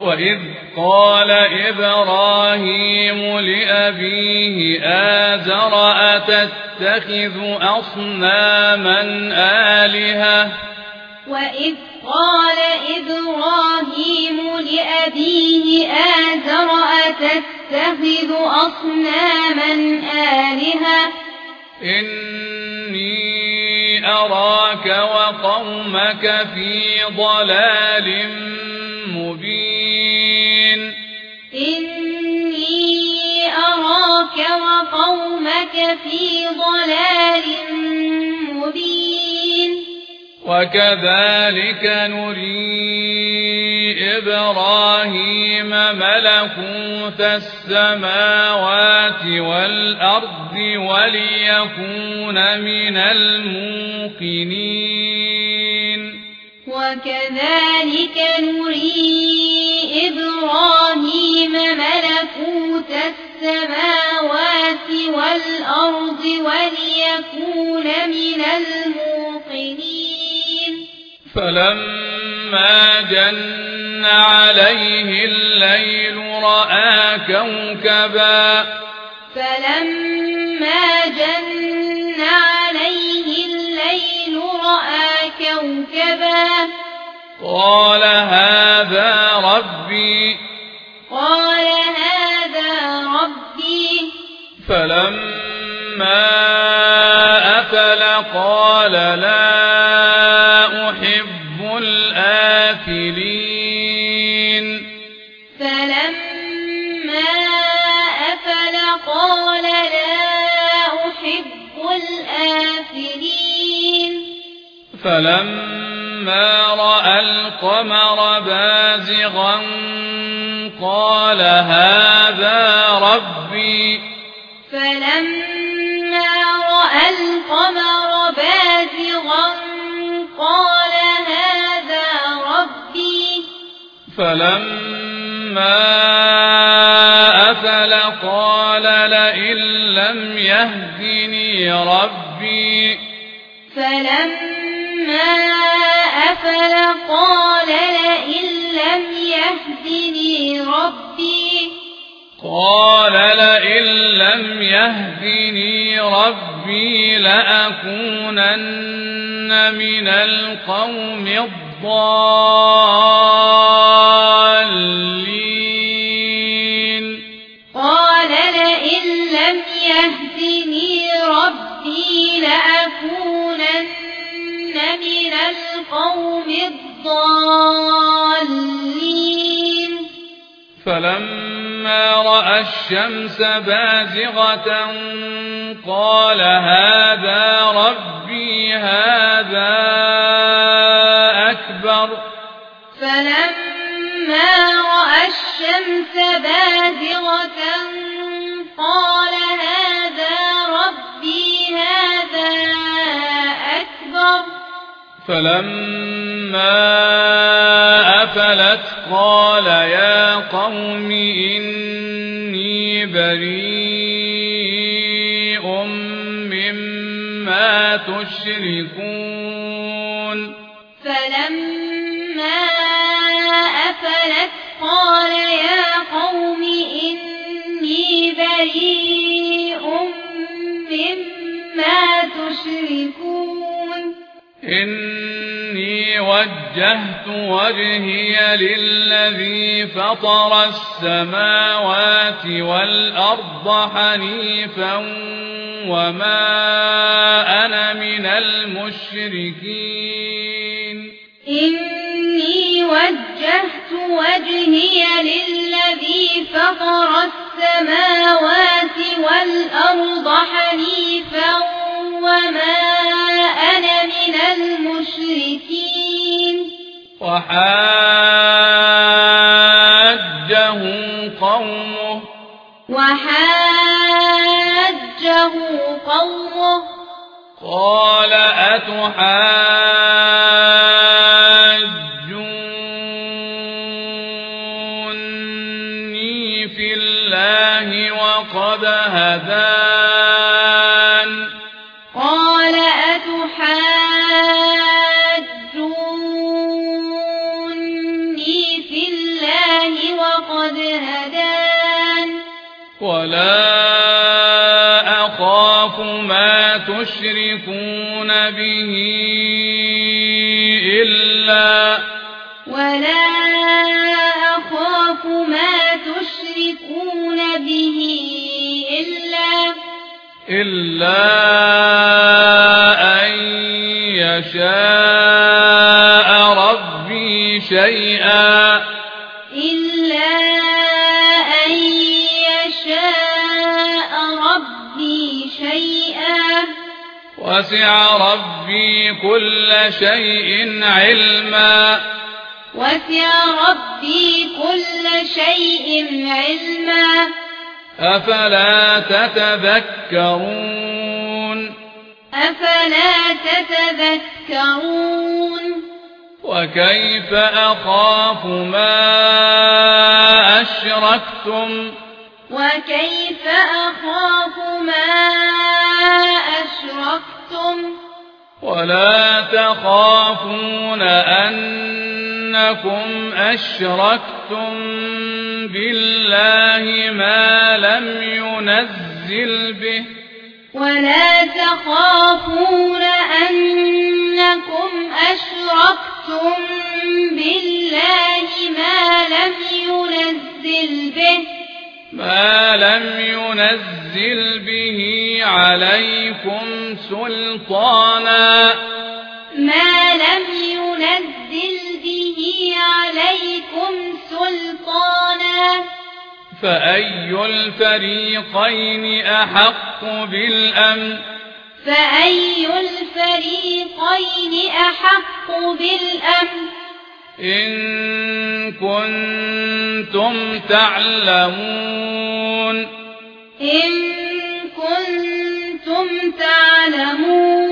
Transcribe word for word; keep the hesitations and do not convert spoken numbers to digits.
وإذ قال إبراهيم لأبيه آزر أتتخذ أصناما آلهة وإذ قال إبراهيم لأبيه آزر أتتخذ أصناما آلهة إني أراك وقومك في ضلال مبين إني أراك وقومك في ضلال مبين وكذلك نري إبراهيم ملكوت السماوات والأرض وليكون من الموقنين وكذلك نري إبراهيم ملكوت السماوات والأرض وليكون من الموقنين فلما جن عليه الليل رأى كوكبا فلما جن عليه الليل رأى كوكبا قال هذا ربي قال هذا ربي فلما أفل قال لا أحب الآفلين فلما أفل قال لا أحب الآفلين فلما رأى القمر بازغا قال هذا ربي فلما رأى القمر بازغا قال هذا ربي فلما أفل قال لئن لم يهدني ربي فلما أفل قال لئن لم يهدني ربي قال لئن لم يهدني ربي لأكونن من القوم الضالين قال لئن لم يهدني ربي لأكونن من القوم الضالين فلما رأى الشمس بازغة قال هذا ربي هذا أكبر فلما رأى الشمس بازغة قال هذا ربي هذا أكبر فلما أفلت قال يا قوم إني بريء مما تشركون فلما أفلت قال يا قوم إني بريء مما تشركون إني وجهت وجهي للذي فطر السماوات والأرض حنيفا وما أنا من المشركين إني وجهت وجهي للذي فطر السماوات والأرض حنيفا وما أنا من المشركين وحاجه قومه وحاجه قومه قال أتحاجوني في الله وقد هدان قال أتحاجوني في الله ولا أخاف ما تشركون به إلا ولا أخاف ما تشركون به إلا إلا أن يشاء ربي شيئا إلا أن يشاء ربي شيئا وسع ربي كل شيء علما وسع ربي كل شيء علما أفلا تتذكرون أفلا تتذكرون وكيف أخاف ما أشركتم وكيف أخاف ما أشركتم ولا تخافون أنكم أشركتم بالله ما لم ينزل به ولا تخافون أنكم أشركتم بالله ما لم ينزل به ما لم ينزل به عليكم سلطانا ما لم ينزل به عليكم سلطانا فأي الفريقين أحق بالأمن فأي الفريقين أحق بالأمن إن كنتم تعلمون إن كنتم تعلمون